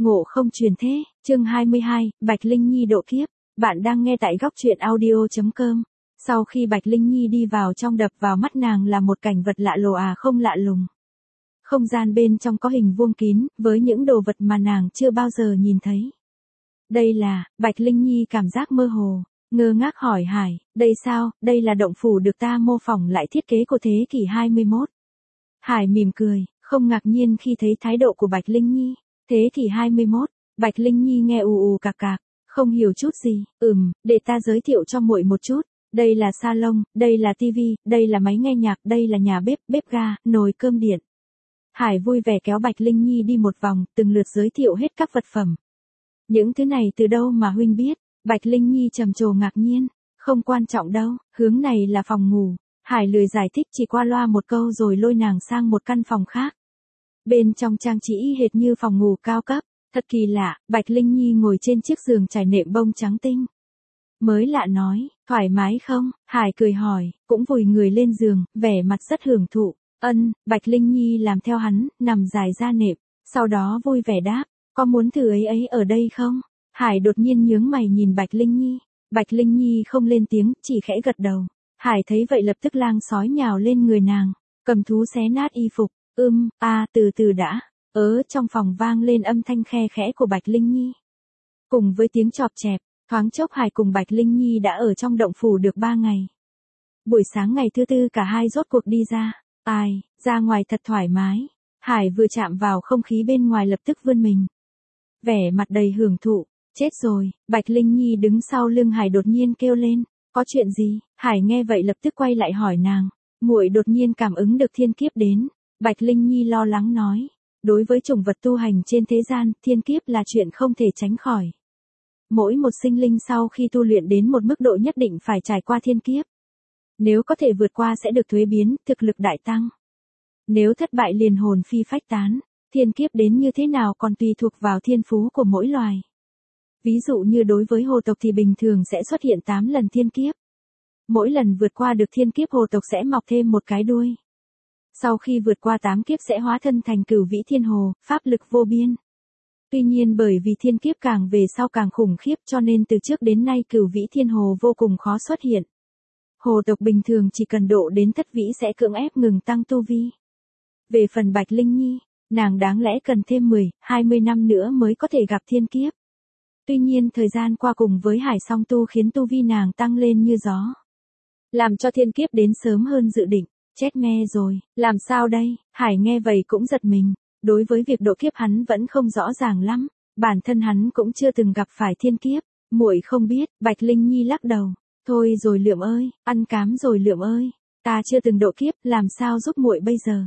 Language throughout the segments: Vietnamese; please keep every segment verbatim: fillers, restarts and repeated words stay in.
Ngộ không truyền thế, chương hai mươi hai, Bạch Linh Nhi độ kiếp. Bạn đang nghe tại góc truyện audio chấm com. Sau khi Bạch Linh Nhi đi vào trong, đập vào mắt nàng là một cảnh vật lạ lồ à không lạ lùng. Không gian bên trong có hình vuông kín, với những đồ vật mà nàng chưa bao giờ nhìn thấy. Đây là, Bạch Linh Nhi cảm giác mơ hồ, ngơ ngác hỏi Hải, đây sao, đây là động phủ được ta mô phỏng lại thiết kế của thế kỷ hai mươi mốt. Hải mỉm cười, không ngạc nhiên khi thấy thái độ của Bạch Linh Nhi. Thế kỷ hai mươi mốt, Bạch Linh Nhi nghe ù ù cạc cạc, không hiểu chút gì. Ừm, để ta giới thiệu cho muội một chút. Đây là salon, đây là tivi, đây là máy nghe nhạc, đây là nhà bếp, bếp ga, nồi cơm điện. Hải vui vẻ kéo Bạch Linh Nhi đi một vòng, từng lượt giới thiệu hết các vật phẩm. Những thứ này từ đâu mà huynh biết? Bạch Linh Nhi trầm trồ ngạc nhiên. Không quan trọng đâu, hướng này là phòng ngủ. Hải lười giải thích, chỉ qua loa một câu rồi lôi nàng sang một căn phòng khác. Bên trong trang trí y hệt như phòng ngủ cao cấp, thật kỳ lạ. Bạch Linh Nhi ngồi trên chiếc giường trải nệm bông trắng tinh. Mới lạ nói, thoải mái không? Hải cười hỏi, cũng vùi người lên giường, vẻ mặt rất hưởng thụ. Ân, Bạch Linh Nhi làm theo hắn, nằm dài ra nệm, sau đó vui vẻ đáp, có muốn thử ấy ấy ở đây không? Hải đột nhiên nhướng mày nhìn Bạch Linh Nhi. Bạch Linh Nhi không lên tiếng, chỉ khẽ gật đầu. Hải thấy vậy lập tức lang sói nhào lên người nàng, cầm thú xé nát y phục. Ưm, a à, từ từ đã. Ớ, trong phòng vang lên âm thanh khe khẽ của Bạch Linh Nhi. Cùng với tiếng chọp chẹp, thoáng chốc Hải cùng Bạch Linh Nhi đã ở trong động phủ được ba ngày. Buổi sáng ngày thứ tư cả hai rốt cuộc đi ra. Ai, ra ngoài thật thoải mái. Hải vừa chạm vào không khí bên ngoài lập tức vươn mình. Vẻ mặt đầy hưởng thụ. Chết rồi, Bạch Linh Nhi đứng sau lưng Hải đột nhiên kêu lên. Có chuyện gì? Hải nghe vậy lập tức quay lại hỏi nàng. Muội đột nhiên cảm ứng được thiên kiếp đến. Bạch Linh Nhi lo lắng nói. Đối với chủng vật tu hành trên thế gian, thiên kiếp là chuyện không thể tránh khỏi. Mỗi một sinh linh sau khi tu luyện đến một mức độ nhất định phải trải qua thiên kiếp. Nếu có thể vượt qua sẽ được thuế biến, thực lực đại tăng. Nếu thất bại liền hồn phi phách tán. Thiên kiếp đến như thế nào còn tùy thuộc vào thiên phú của mỗi loài. Ví dụ như đối với hồ tộc thì bình thường sẽ xuất hiện tám lần thiên kiếp. Mỗi lần vượt qua được thiên kiếp hồ tộc sẽ mọc thêm một cái đuôi. Sau khi vượt qua tám kiếp sẽ hóa thân thành cửu vĩ thiên hồ, pháp lực vô biên. Tuy nhiên bởi vì thiên kiếp càng về sau càng khủng khiếp cho nên từ trước đến nay cửu vĩ thiên hồ vô cùng khó xuất hiện. Hồ tộc bình thường chỉ cần độ đến thất vĩ sẽ cưỡng ép ngừng tăng tu vi. Về phần Bạch Linh Nhi, nàng đáng lẽ cần thêm mười, hai mươi năm nữa mới có thể gặp thiên kiếp. Tuy nhiên thời gian qua cùng với Hải song tu khiến tu vi nàng tăng lên như gió. Làm cho thiên kiếp đến sớm hơn dự định. Chết me rồi, làm sao đây? Hải nghe vậy cũng giật mình. Đối với việc độ kiếp hắn vẫn không rõ ràng lắm. Bản thân hắn cũng chưa từng gặp phải thiên kiếp. Muội không biết, Bạch Linh Nhi lắc đầu. Thôi rồi Lượm ơi, ăn cám rồi Lượm ơi. Ta chưa từng độ kiếp, làm sao giúp muội bây giờ?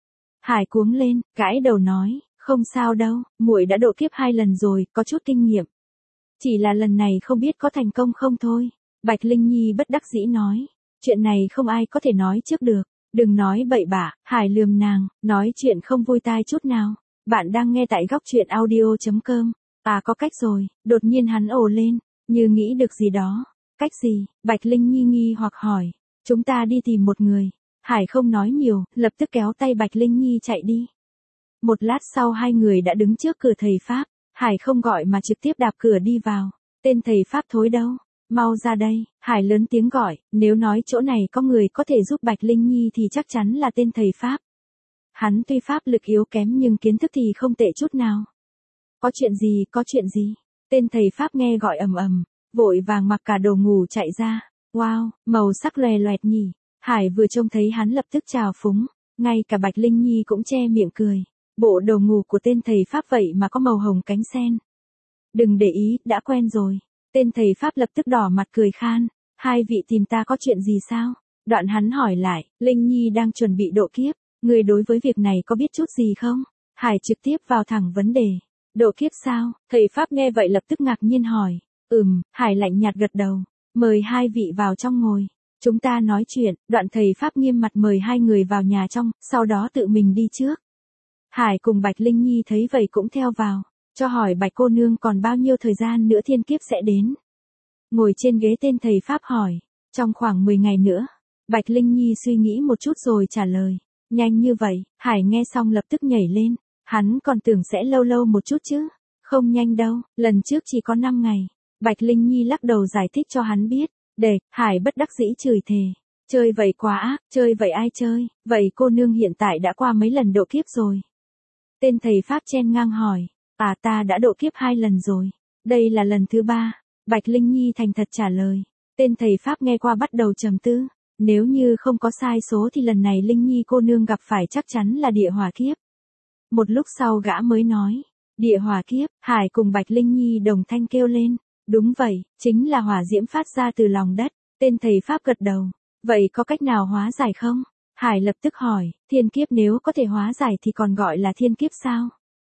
Hải cuống lên, gãi đầu nói, không sao đâu, muội đã độ kiếp hai lần rồi, có chút kinh nghiệm. Chỉ là lần này không biết có thành công không thôi. Bạch Linh Nhi bất đắc dĩ nói. Chuyện này không ai có thể nói trước được. Đừng nói bậy bạ. Hải lườm nàng, nói chuyện không vui tai chút nào. Bạn đang nghe tại góc truyện audio chấm com. À có cách rồi, đột nhiên hắn ồ lên, như nghĩ được gì đó. Cách gì? Bạch Linh Nhi nghi hoặc hỏi. Chúng ta đi tìm một người. Hải không nói nhiều, lập tức kéo tay Bạch Linh Nhi chạy đi. Một lát sau hai người đã đứng trước cửa thầy Pháp. Hải không gọi mà trực tiếp đạp cửa đi vào. Tên thầy Pháp thối đâu? Mau ra đây, Hải lớn tiếng gọi, nếu nói chỗ này có người có thể giúp Bạch Linh Nhi thì chắc chắn là tên thầy Pháp. Hắn tuy pháp lực yếu kém nhưng kiến thức thì không tệ chút nào. Có chuyện gì, có chuyện gì? Tên thầy Pháp nghe gọi ầm ầm, vội vàng mặc cả đồ ngủ chạy ra. Wow, màu sắc loè loẹt nhỉ. Hải vừa trông thấy hắn lập tức trào phúng, ngay cả Bạch Linh Nhi cũng che miệng cười. Bộ đồ ngủ của tên thầy Pháp vậy mà có màu hồng cánh sen. Đừng để ý, đã quen rồi. Tên thầy Pháp lập tức đỏ mặt cười khan. Hai vị tìm ta có chuyện gì sao? Đoạn hắn hỏi lại, Linh Nhi đang chuẩn bị độ kiếp. Người đối với việc này có biết chút gì không? Hải trực tiếp vào thẳng vấn đề. Độ kiếp sao? Thầy Pháp nghe vậy lập tức ngạc nhiên hỏi. Ừm, Hải lạnh nhạt gật đầu. Mời hai vị vào trong ngồi. Chúng ta nói chuyện. Đoạn thầy Pháp nghiêm mặt mời hai người vào nhà trong, sau đó tự mình đi trước. Hải cùng Bạch Linh Nhi thấy vậy cũng theo vào. Cho hỏi Bạch cô nương còn bao nhiêu thời gian nữa thiên kiếp sẽ đến? Ngồi trên ghế tên thầy Pháp hỏi. Trong khoảng mười ngày nữa. Bạch Linh Nhi suy nghĩ một chút rồi trả lời. Nhanh như vậy, Hải nghe xong lập tức nhảy lên. Hắn còn tưởng sẽ lâu lâu một chút chứ. Không nhanh đâu, lần trước chỉ có năm ngày. Bạch Linh Nhi lắc đầu giải thích cho hắn biết. Để, Hải bất đắc dĩ chửi thề. Chơi vậy quá ác, chơi vậy ai chơi, vậy cô nương hiện tại đã qua mấy lần độ kiếp rồi. Tên thầy Pháp chen ngang hỏi, à ta đã độ kiếp hai lần rồi, đây là lần thứ ba. Bạch Linh Nhi thành thật trả lời. Tên thầy Pháp nghe qua bắt đầu trầm tư, nếu như không có sai số thì lần này Linh Nhi cô nương gặp phải chắc chắn là địa hỏa kiếp. Một lúc sau gã mới nói, địa hỏa kiếp. Hải cùng Bạch Linh Nhi đồng thanh kêu lên, đúng vậy, chính là hỏa diễm phát ra từ lòng đất. Tên thầy Pháp gật đầu, vậy có cách nào hóa giải không? Hải lập tức hỏi, thiên kiếp nếu có thể hóa giải thì còn gọi là thiên kiếp sao?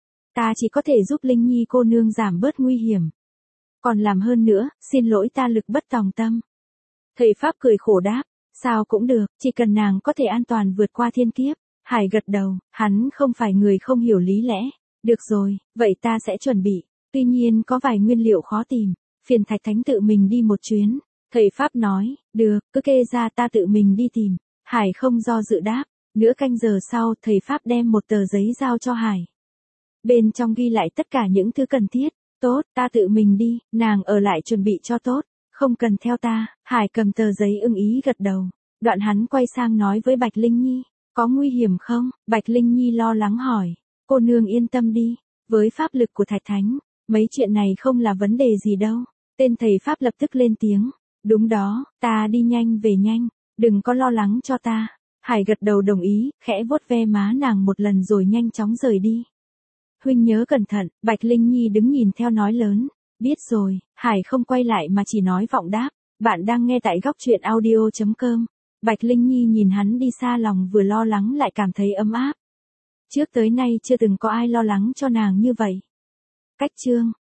Ta chỉ có thể giúp Linh Nhi cô nương giảm bớt nguy hiểm. Còn làm hơn nữa, xin lỗi ta lực bất tòng tâm. Thầy Pháp cười khổ đáp, sao cũng được, chỉ cần nàng có thể an toàn vượt qua thiên kiếp. Hải gật đầu, hắn không phải người không hiểu lý lẽ. Được rồi, vậy ta sẽ chuẩn bị. Tuy nhiên có vài nguyên liệu khó tìm, phiền Thạch Thánh tự mình đi một chuyến. Thầy Pháp nói, được, cứ kê ra ta tự mình đi tìm. Hải không do dự đáp. Nửa canh giờ sau, thầy Pháp đem một tờ giấy giao cho Hải. Bên trong ghi lại tất cả những thứ cần thiết. Tốt, ta tự mình đi, nàng ở lại chuẩn bị cho tốt. Không cần theo ta. Hải cầm tờ giấy ưng ý gật đầu. Đoạn hắn quay sang nói với Bạch Linh Nhi, có nguy hiểm không? Bạch Linh Nhi lo lắng hỏi. Cô nương yên tâm đi, với pháp lực của Thạch Thánh, mấy chuyện này không là vấn đề gì đâu. Tên thầy Pháp lập tức lên tiếng. Đúng đó, ta đi nhanh về nhanh, đừng có lo lắng cho ta. Hải gật đầu đồng ý, khẽ vuốt ve má nàng một lần rồi nhanh chóng rời đi. Huynh nhớ cẩn thận. Bạch Linh Nhi đứng nhìn theo nói lớn. Biết rồi. Hải không quay lại mà chỉ nói vọng đáp. Bạn đang nghe tại góc truyện audio chấm com. Bạch Linh Nhi nhìn hắn đi xa lòng vừa lo lắng lại cảm thấy ấm áp. Trước tới nay chưa từng có ai lo lắng cho nàng như vậy. Cách chương